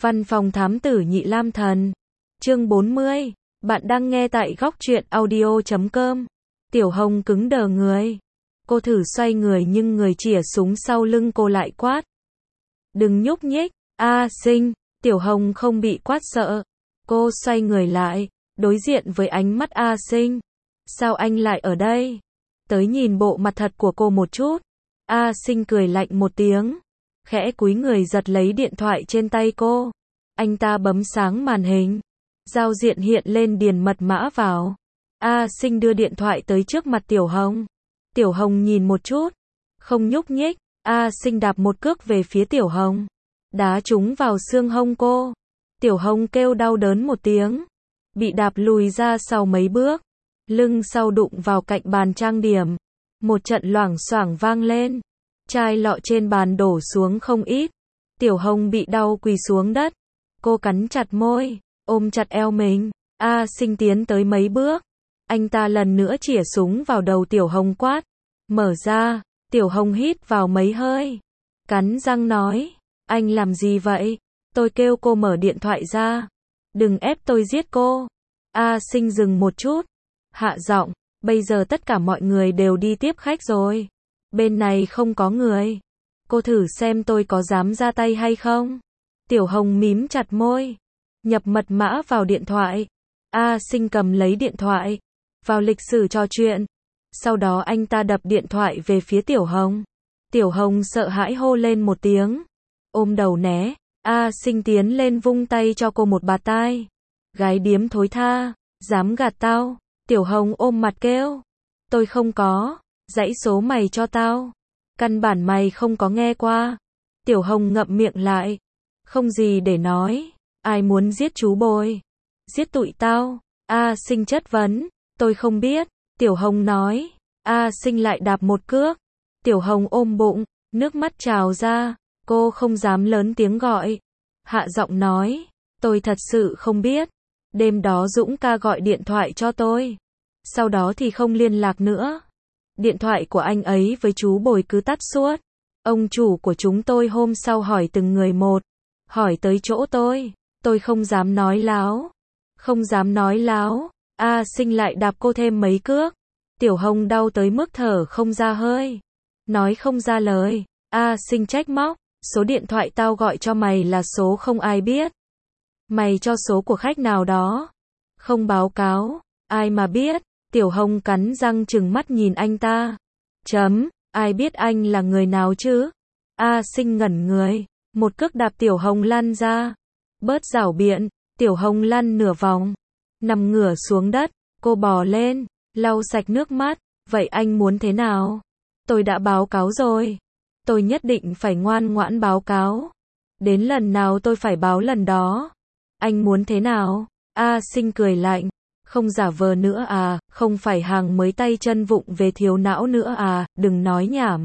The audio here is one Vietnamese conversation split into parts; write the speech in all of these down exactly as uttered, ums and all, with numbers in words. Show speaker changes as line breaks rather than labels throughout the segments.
Văn phòng thám tử Nhị Lam Thần. Chương bốn mươi. Bạn đang nghe tại góc truyện audio chấm com. Tiểu Hồng cứng đờ người. Cô thử xoay người nhưng người chỉa súng sau lưng cô lại quát. Đừng nhúc nhích, A Sinh. Tiểu Hồng không bị quát sợ. Cô xoay người lại, đối diện với ánh mắt A Sinh. Sao anh lại ở đây? Tới nhìn bộ mặt thật của cô một chút. A Sinh cười lạnh một tiếng, khẽ cúi người giật lấy điện thoại trên tay cô. Anh ta bấm sáng màn hình. Giao diện hiện lên điền mật mã vào. A Sinh đưa điện thoại tới trước mặt Tiểu Hồng. Tiểu Hồng nhìn một chút, không nhúc nhích. A Sinh đạp một cước về phía Tiểu Hồng, đá trúng vào xương hông cô. Tiểu Hồng kêu đau đớn một tiếng, bị đạp lùi ra sau mấy bước, lưng sau đụng vào cạnh bàn trang điểm. Một trận loảng xoảng vang lên, chai lọ trên bàn đổ xuống không ít. Tiểu Hồng bị đau quỳ xuống đất. Cô cắn chặt môi, ôm chặt eo mình. A Sinh tiến tới mấy bước. Anh ta lần nữa chỉa súng vào đầu Tiểu Hồng quát. Mở ra. Tiểu Hồng hít vào mấy hơi, cắn răng nói. Anh làm gì vậy? Tôi kêu cô mở điện thoại ra. Đừng ép tôi giết cô. A Sinh dừng một chút, hạ giọng. Bây giờ tất cả mọi người đều đi tiếp khách rồi. Bên này không có người. Cô thử xem tôi có dám ra tay hay không? Tiểu Hồng mím chặt môi, nhập mật mã vào điện thoại. A Sinh cầm lấy điện thoại, vào lịch sử trò chuyện. Sau đó anh ta đập điện thoại về phía Tiểu Hồng. Tiểu Hồng sợ hãi hô lên một tiếng, ôm đầu né. A Sinh tiến lên vung tay cho cô một bạt tai. Gái điếm thối tha, dám gạt tao. Tiểu Hồng ôm mặt kêu. Tôi không có, dãy số mày cho tao. Căn bản mày không có nghe qua. Tiểu Hồng ngậm miệng lại, không gì để nói. Ai muốn giết chú Bồi? Giết tụi tao. A Sinh chất vấn. Tôi không biết. Tiểu Hồng nói. A Sinh lại đạp một cước. Tiểu Hồng ôm bụng, nước mắt trào ra. Cô không dám lớn tiếng gọi, hạ giọng nói. Tôi thật sự không biết. Đêm đó Dũng ca gọi điện thoại cho tôi, sau đó thì không liên lạc nữa. Điện thoại của anh ấy với chú Bồi cứ tắt suốt. Ông chủ của chúng tôi hôm sau hỏi từng người một, hỏi tới chỗ tôi. Tôi không dám nói láo. Không dám nói láo. A Sinh lại đạp cô thêm mấy cước. Tiểu Hồng đau tới mức thở không ra hơi, nói không ra lời. A Sinh trách móc. Số điện thoại tao gọi cho mày là số không ai biết. Mày cho số của khách nào đó, không báo cáo, ai mà biết. Tiểu Hồng cắn răng trừng mắt nhìn anh ta. Chấm, ai biết anh là người nào chứ? A Sinh ngẩn người, một cước đạp Tiểu Hồng lăn ra. Bớt giảo biện. Tiểu Hồng lăn nửa vòng, nằm ngửa xuống đất. Cô bò lên, lau sạch nước mắt. Vậy anh muốn thế nào? Tôi đã báo cáo rồi. Tôi nhất định phải ngoan ngoãn báo cáo. Đến lần nào tôi phải báo lần đó. Anh muốn thế nào? A Sinh cười lạnh. Không giả vờ nữa à, không phải hàng mới tay chân vụng về thiếu não nữa à, đừng nói nhảm.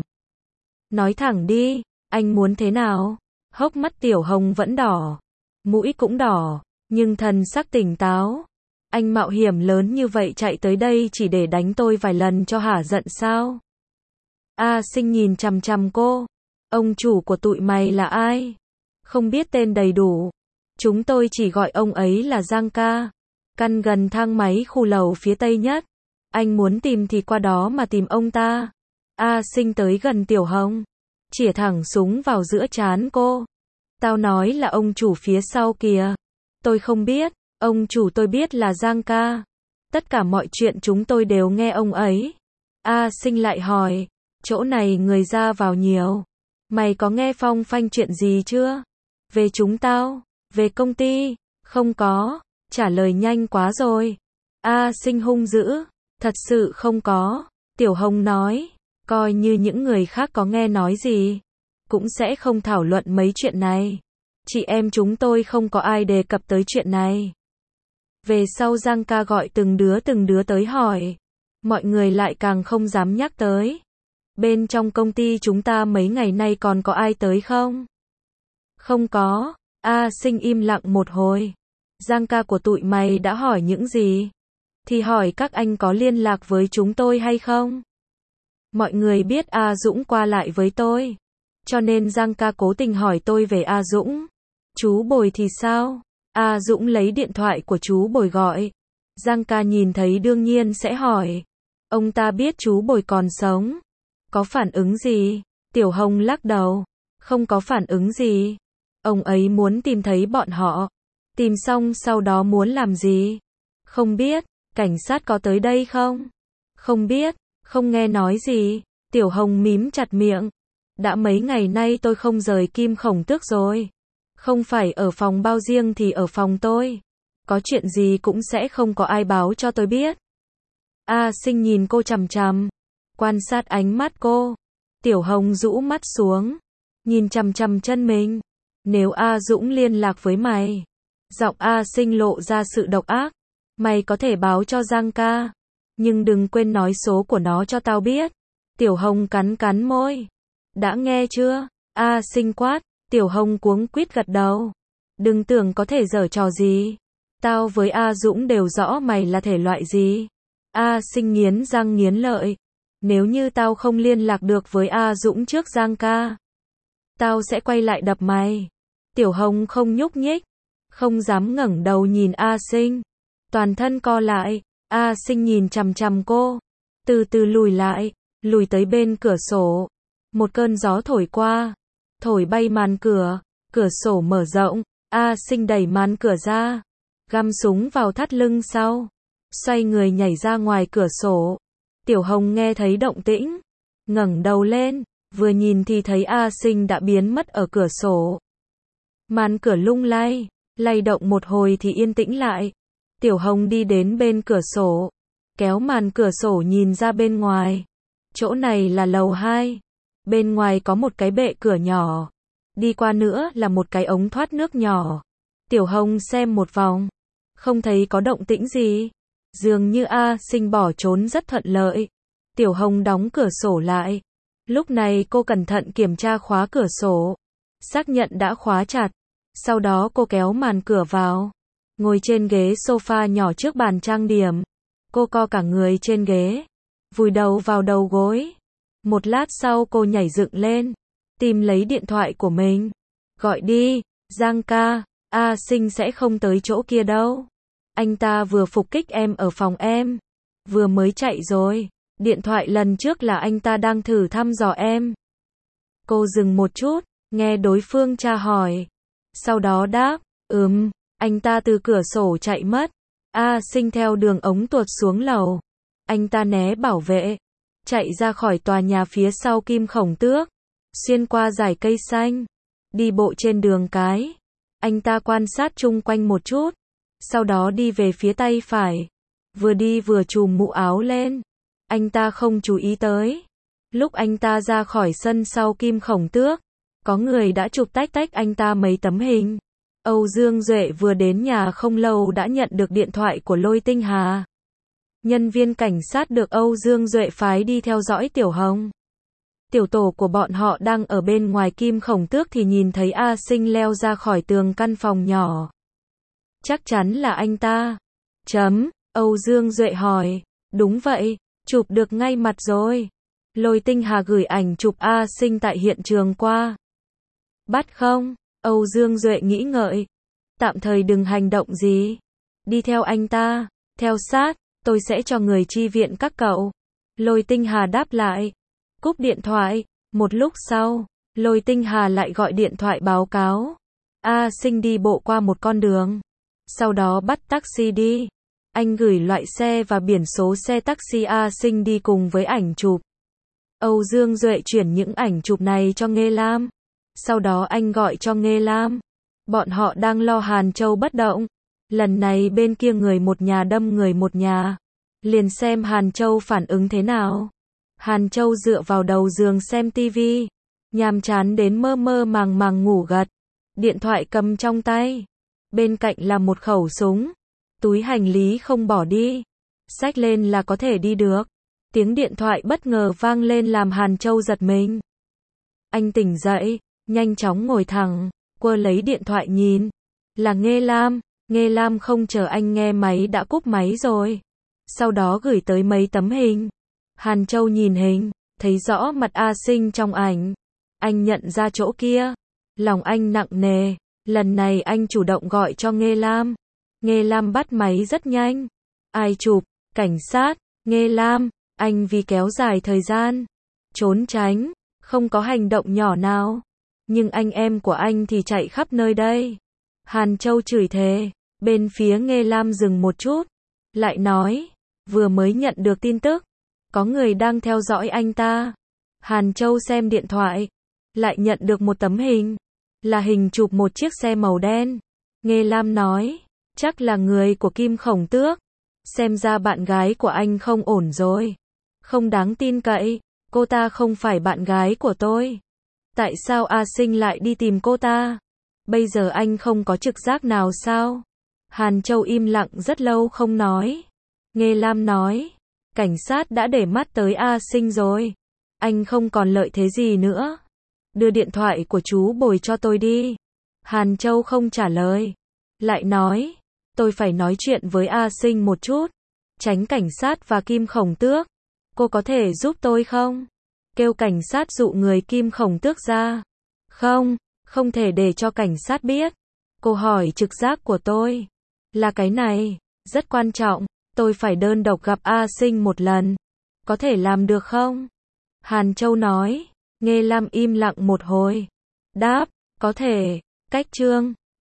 Nói thẳng đi, anh muốn thế nào? Hốc mắt Tiểu Hồng vẫn đỏ, mũi cũng đỏ, nhưng thần sắc tỉnh táo. Anh mạo hiểm lớn như vậy chạy tới đây chỉ để đánh tôi vài lần cho hả giận sao? A Sinh nhìn chằm chằm cô. Ông chủ của tụi mày là ai? Không biết tên đầy đủ. Chúng tôi chỉ gọi ông ấy là Giang ca. Căn gần thang máy khu lầu phía tây nhất. Anh muốn tìm thì qua đó mà tìm ông ta. A Sinh tới gần Tiểu Hồng, chĩa thẳng súng vào giữa trán cô. Tao nói là ông chủ phía sau kìa. Tôi không biết. Ông chủ tôi biết là Giang ca. Tất cả mọi chuyện chúng tôi đều nghe ông ấy. A Sinh lại hỏi. Chỗ này người ra vào nhiều. Mày có nghe phong phanh chuyện gì chưa? Về chúng tao? Về công ty? Không có. Trả lời nhanh quá rồi. A Sinh hung dữ. Thật sự không có. Tiểu Hồng nói. Coi như những người khác có nghe nói gì, cũng sẽ không thảo luận mấy chuyện này. Chị em chúng tôi không có ai đề cập tới chuyện này. Về sau Giang ca gọi từng đứa từng đứa tới hỏi. Mọi người lại càng không dám nhắc tới. Bên trong công ty chúng ta mấy ngày nay còn có ai tới không? Không có. A Sinh im lặng một hồi. Giang ca của tụi mày đã hỏi những gì? Thì hỏi các anh có liên lạc với chúng tôi hay không? Mọi người biết A Dũng qua lại với tôi, cho nên Giang ca cố tình hỏi tôi về A Dũng. Chú Bồi thì sao? A Dũng lấy điện thoại của chú Bồi gọi. Giang ca nhìn thấy đương nhiên sẽ hỏi. Ông ta biết chú Bồi còn sống. Có phản ứng gì? Tiểu Hồng lắc đầu. Không có phản ứng gì. Ông ấy muốn tìm thấy bọn họ. Tìm xong sau đó muốn làm gì? Không biết. Cảnh sát có tới đây không? Không biết. Không nghe nói gì. Tiểu Hồng mím chặt miệng. Đã mấy ngày nay tôi không rời Kim Khổng Tước rồi. Không phải ở phòng bao riêng thì ở phòng tôi. Có chuyện gì cũng sẽ không có ai báo cho tôi biết. A Sinh nhìn cô chằm chằm. Quan sát ánh mắt cô. Tiểu Hồng rũ mắt xuống. Nhìn chằm chằm chân mình. Nếu A Dũng liên lạc với mày. Giọng A Sinh lộ ra sự độc ác. Mày có thể báo cho Giang ca. Nhưng đừng quên nói số của nó cho tao biết. Tiểu Hồng cắn cắn môi. Đã nghe chưa? A Sinh quát. Tiểu Hồng cuống quýt gật đầu. Đừng tưởng có thể giở trò gì. Tao với A Dũng đều rõ mày là thể loại gì. A Sinh nghiến răng nghiến lợi. Nếu như tao không liên lạc được với A Dũng trước Giang ca, tao sẽ quay lại đập mày. Tiểu Hồng không nhúc nhích. Không dám ngẩng đầu nhìn A Sinh. Toàn thân co lại. A Sinh nhìn chằm chằm cô. Từ từ lùi lại. Lùi tới bên cửa sổ. Một cơn gió thổi qua. Thổi bay màn cửa. Cửa sổ mở rộng. A Sinh đẩy màn cửa ra. Găm súng vào thắt lưng sau. Xoay người nhảy ra ngoài cửa sổ. Tiểu Hồng nghe thấy động tĩnh. Ngẩng đầu lên. Vừa nhìn thì thấy A Sinh đã biến mất ở cửa sổ. Màn cửa lung lay. Lay động một hồi thì yên tĩnh lại. Tiểu Hồng đi đến bên cửa sổ. Kéo màn cửa sổ nhìn ra bên ngoài. Chỗ này là lầu hai. Bên ngoài có một cái bệ cửa nhỏ. Đi qua nữa là một cái ống thoát nước nhỏ. Tiểu Hồng xem một vòng. Không thấy có động tĩnh gì. Dường như A Sinh bỏ trốn rất thuận lợi. Tiểu Hồng đóng cửa sổ lại. Lúc này cô cẩn thận kiểm tra khóa cửa sổ. Xác nhận đã khóa chặt. Sau đó cô kéo màn cửa vào. Ngồi trên ghế sofa nhỏ trước bàn trang điểm. Cô co cả người trên ghế. Vùi đầu vào đầu gối. Một lát sau cô nhảy dựng lên. Tìm lấy điện thoại của mình. Gọi đi, Giang ca. A Sinh sẽ không tới chỗ kia đâu. Anh ta vừa phục kích em ở phòng em. Vừa mới chạy rồi. Điện thoại lần trước là anh ta đang thử thăm dò em. Cô dừng một chút. Nghe đối phương tra hỏi. Sau đó đáp. Ừm. Anh ta từ cửa sổ chạy mất. A Sinh theo đường ống tuột xuống lầu. Anh ta né bảo vệ. Chạy ra khỏi tòa nhà phía sau Kim Khổng Tước. Xuyên qua dải cây xanh. Đi bộ trên đường cái. Anh ta quan sát chung quanh một chút. Sau đó đi về phía tay phải. Vừa đi vừa chùm mũ áo lên. Anh ta không chú ý tới. Lúc anh ta ra khỏi sân sau Kim Khổng Tước, có người đã chụp tách tách anh ta mấy tấm hình. Âu Dương Duệ vừa đến nhà không lâu đã nhận được điện thoại của Lôi Tinh Hà. Nhân viên cảnh sát được Âu Dương Duệ phái đi theo dõi Tiểu Hồng. Tiểu tổ của bọn họ đang ở bên ngoài Kim Khổng Tước thì nhìn thấy A Sinh leo ra khỏi tường căn phòng nhỏ. Chắc chắn là anh ta. Chấm, Âu Dương Duệ hỏi. Đúng vậy, chụp được ngay mặt rồi. Lôi Tinh Hà gửi ảnh chụp A Sinh tại hiện trường qua. Bắt không? Âu Dương Duệ nghĩ ngợi. Tạm thời đừng hành động gì. Đi theo anh ta. Theo sát, tôi sẽ cho người chi viện các cậu. Lôi Tinh Hà đáp lại. Cúp điện thoại. Một lúc sau, Lôi Tinh Hà lại gọi điện thoại báo cáo. A Sinh đi bộ qua một con đường. Sau đó bắt taxi đi. Anh gửi loại xe và biển số xe taxi A Sinh đi cùng với ảnh chụp. Âu Dương Duệ chuyển những ảnh chụp này cho Nghê Lam. Sau đó anh gọi cho Nghê Lam. Bọn họ đang lo Hàn Châu bất động. Lần này bên kia người một nhà đâm người một nhà. Liền xem Hàn Châu phản ứng thế nào. Hàn Châu dựa vào đầu giường xem tivi. Nhàm chán đến mơ mơ màng màng ngủ gật. Điện thoại cầm trong tay. Bên cạnh là một khẩu súng. Túi hành lý không bỏ đi. Xách lên là có thể đi được. Tiếng điện thoại bất ngờ vang lên làm Hàn Châu giật mình. Anh tỉnh dậy, nhanh chóng ngồi thẳng, quơ lấy điện thoại nhìn. Là Nghê Lam. Nghê Lam không chờ anh nghe máy đã cúp máy rồi. Sau đó gửi tới mấy tấm hình. Hàn Châu nhìn hình, thấy rõ mặt A Sinh trong ảnh. Anh nhận ra chỗ kia. Lòng anh nặng nề, Lần này anh chủ động gọi cho Nghê Lam. Nghê Lam bắt máy rất nhanh. Ai chụp? Cảnh sát. Nghê Lam, anh vì kéo dài thời gian, trốn tránh, không có hành động nhỏ nào. Nhưng anh em của anh thì chạy khắp nơi đây. Hàn Châu chửi thề. Bên phía Nghê Lam dừng một chút. Lại nói, vừa mới nhận được tin tức. Có người đang theo dõi anh ta. Hàn Châu xem điện thoại. Lại nhận được một tấm hình. Là hình chụp một chiếc xe màu đen. Nghê Lam nói, chắc là người của Kim Khổng Tước. Xem ra bạn gái của anh không ổn rồi. Không đáng tin cậy. Cô ta không phải bạn gái của tôi. Tại sao A Sinh lại đi tìm cô ta? Bây giờ anh không có trực giác nào sao? Hàn Châu im lặng rất lâu không nói. Nghê Lam nói, cảnh sát đã để mắt tới A Sinh rồi. Anh không còn lợi thế gì nữa. Đưa điện thoại của chú Bồi cho tôi đi. Hàn Châu không trả lời. Lại nói, tôi phải nói chuyện với A Sinh một chút. Tránh cảnh sát và Kim Khổng Tước. Cô có thể giúp tôi không? Kêu cảnh sát dụ người Kim Khổng Tước ra. Không, không thể để cho cảnh sát biết. Cô hỏi trực giác của tôi. Là cái này, rất quan trọng. Tôi phải đơn độc gặp A Sinh một lần. Có thể làm được không? Hàn Châu nói. Nghê Lam im lặng một hồi. Đáp, có thể. Cách chương